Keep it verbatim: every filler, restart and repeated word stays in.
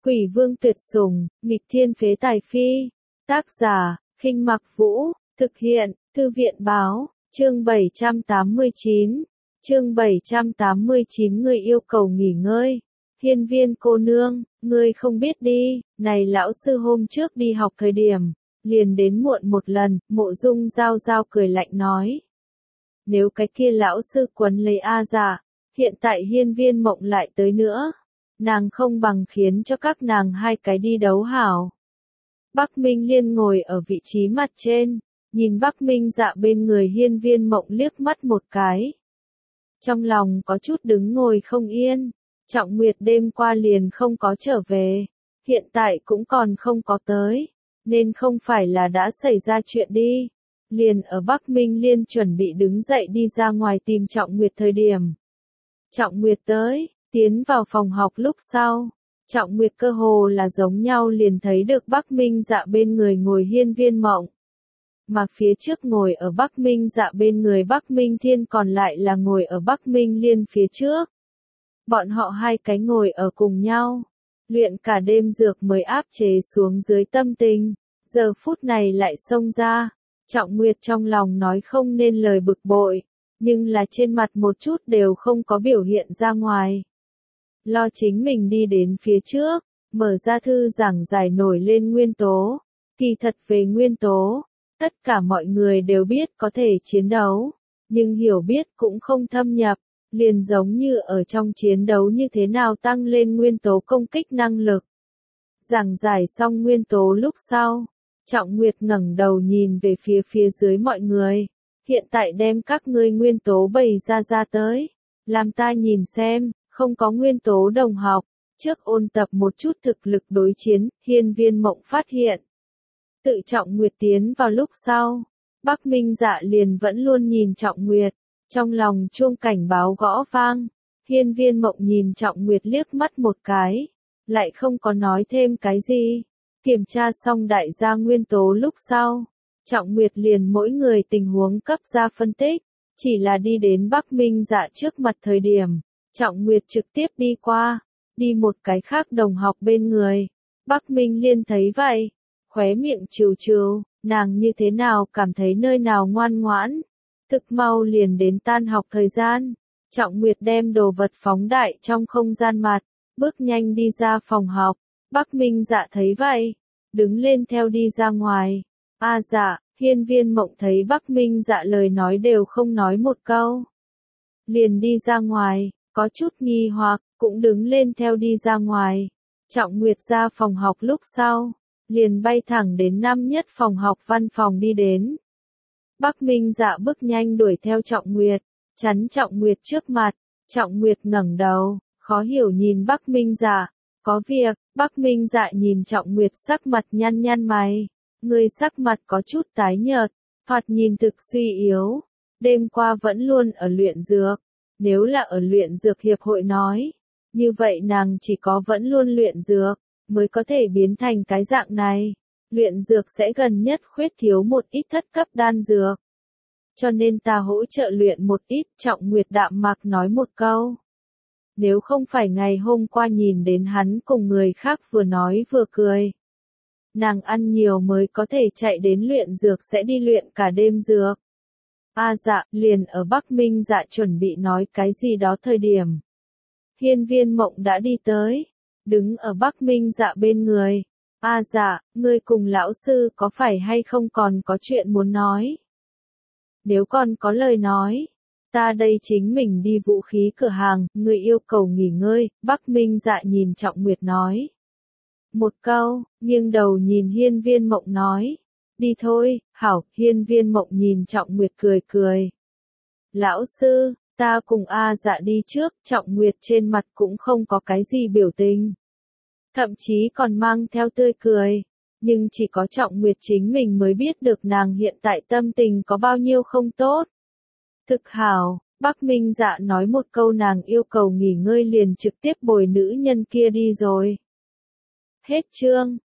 Quỷ vương tuyệt sủng, nghịch thiên phế tài phi. Tác giả, Khinh Mặc Vũ, thực hiện, Thư viện báo, chương bảy trăm tám mươi chín. Chương bảy trăm tám mươi chín Người yêu cầu nghỉ ngơi. Hiên Viên cô nương, ngươi không biết đi, này lão sư hôm trước đi học thời điểm, liền đến muộn một lần, Mộ Dung Giao Giao cười lạnh nói. Nếu cái kia lão sư quấn lấy A Dạ, hiện tại Hiên Viên Mộng lại tới nữa, nàng không bằng khiến cho các nàng hai cái đi đấu hảo. Bắc Minh Liên ngồi ở vị trí mặt trên, nhìn Bắc Minh Dạ bên người Hiên Viên Mộng liếc mắt một cái. Trong lòng có chút đứng ngồi không yên, Trọng Nguyệt đêm qua liền không có trở về, hiện tại cũng còn không có tới, nên không phải là đã xảy ra chuyện đi. Liền ở Bắc Minh Liên chuẩn bị đứng dậy đi ra ngoài tìm Trọng Nguyệt thời điểm. Trọng Nguyệt tới, tiến vào phòng học lúc sau, Trọng Nguyệt cơ hồ là giống nhau liền thấy được Bắc Minh Dạ bên người ngồi Hiên Viên Mộng. Mà phía trước ngồi ở Bắc Minh Dạ bên người Bắc Minh Thiên còn lại là ngồi ở Bắc Minh Liên phía trước. Bọn họ hai cái ngồi ở cùng nhau, luyện cả đêm dược mới áp chế xuống dưới tâm tình, giờ phút này lại xông ra. Trọng Nguyệt trong lòng nói không nên lời bực bội, nhưng là trên mặt một chút đều không có biểu hiện ra ngoài. Lo chính mình đi đến phía trước, mở ra thư giảng giải nổi lên nguyên tố. Kỳ thật về nguyên tố, tất cả mọi người đều biết có thể chiến đấu, nhưng hiểu biết cũng không thâm nhập, liền giống như ở trong chiến đấu như thế nào tăng lên nguyên tố công kích năng lực. Giảng giải xong nguyên tố lúc sau, Trọng Nguyệt ngẩng đầu nhìn về phía phía dưới mọi người. Hiện tại đem các ngươi nguyên tố bày ra ra tới, làm ta nhìn xem, không có nguyên tố đồng học, trước ôn tập một chút thực lực đối chiến. Hiên Viên Mộng phát hiện. Tự Trọng Nguyệt tiến vào lúc sau, Bắc Minh Dạ liền vẫn luôn nhìn Trọng Nguyệt, trong lòng chuông cảnh báo gõ vang. Hiên Viên Mộng nhìn Trọng Nguyệt liếc mắt một cái, lại không có nói thêm cái gì. Kiểm tra xong đại gia nguyên tố lúc sau, Trọng Nguyệt liền mỗi người tình huống cấp ra phân tích, chỉ là đi đến Bắc Minh Dạ trước mặt thời điểm, Trọng Nguyệt trực tiếp đi qua, đi một cái khác đồng học bên người. Bắc Minh Liên thấy vậy, khóe miệng trừ trừ, nàng như thế nào cảm thấy nơi nào ngoan ngoãn. Thực mau liền đến tan học thời gian, Trọng Nguyệt đem đồ vật phóng đại trong không gian mặt, bước nhanh đi ra phòng học. Bắc Minh Dạ thấy vậy, đứng lên theo đi ra ngoài. A Dạ, Hiên Viên Mộng thấy Bắc Minh Dạ lời nói đều không nói một câu, liền đi ra ngoài, có chút nghi hoặc, cũng đứng lên theo đi ra ngoài. Trọng Nguyệt ra phòng học lúc sau, liền bay thẳng đến năm nhất phòng học văn phòng đi đến. Bắc Minh Dạ bước nhanh đuổi theo Trọng Nguyệt, chắn Trọng Nguyệt trước mặt. Trọng Nguyệt ngẩng đầu, khó hiểu nhìn Bắc Minh Dạ. Có việc. Bắc Minh Dạ nhìn Trọng Nguyệt sắc mặt nhăn nhăn mày. Người sắc mặt có chút tái nhợt, thoạt nhìn thực suy yếu. Đêm qua vẫn luôn ở luyện dược. Nếu là ở luyện dược hiệp hội nói, như vậy nàng chỉ có vẫn luôn luyện dược, mới có thể biến thành cái dạng này. Luyện dược sẽ gần nhất khuyết thiếu một ít thất cấp đan dược. Cho nên ta hỗ trợ luyện một ít. Trọng Nguyệt đạm mạc nói một câu. Nếu không phải ngày hôm qua nhìn đến hắn cùng người khác vừa nói vừa cười, nàng ăn nhiều mới có thể chạy đến luyện dược sẽ đi luyện cả đêm dược. A Dạ, liền ở Bắc Minh Dạ chuẩn bị nói cái gì đó thời điểm. Hiên Viên Mộng đã đi tới, đứng ở Bắc Minh Dạ bên người. A Dạ, ngươi cùng lão sư có phải hay không còn có chuyện muốn nói? Nếu còn có lời nói, ta đây chính mình đi vũ khí cửa hàng, người yêu cầu nghỉ ngơi. Bắc Minh Dạ nhìn Trọng Nguyệt nói một câu, nghiêng đầu nhìn Hiên Viên Mộng nói, đi thôi. Hảo. Hiên Viên Mộng nhìn Trọng Nguyệt cười cười. Lão sư, ta cùng A Dạ đi trước. Trọng Nguyệt trên mặt cũng không có cái gì biểu tình, thậm chí còn mang theo tươi cười, nhưng chỉ có Trọng Nguyệt chính mình mới biết được nàng hiện tại tâm tình có bao nhiêu không tốt. Thực hảo. Bắc Minh Dạ nói một câu nàng yêu cầu nghỉ ngơi liền trực tiếp bồi nữ nhân kia đi rồi. Hết chương.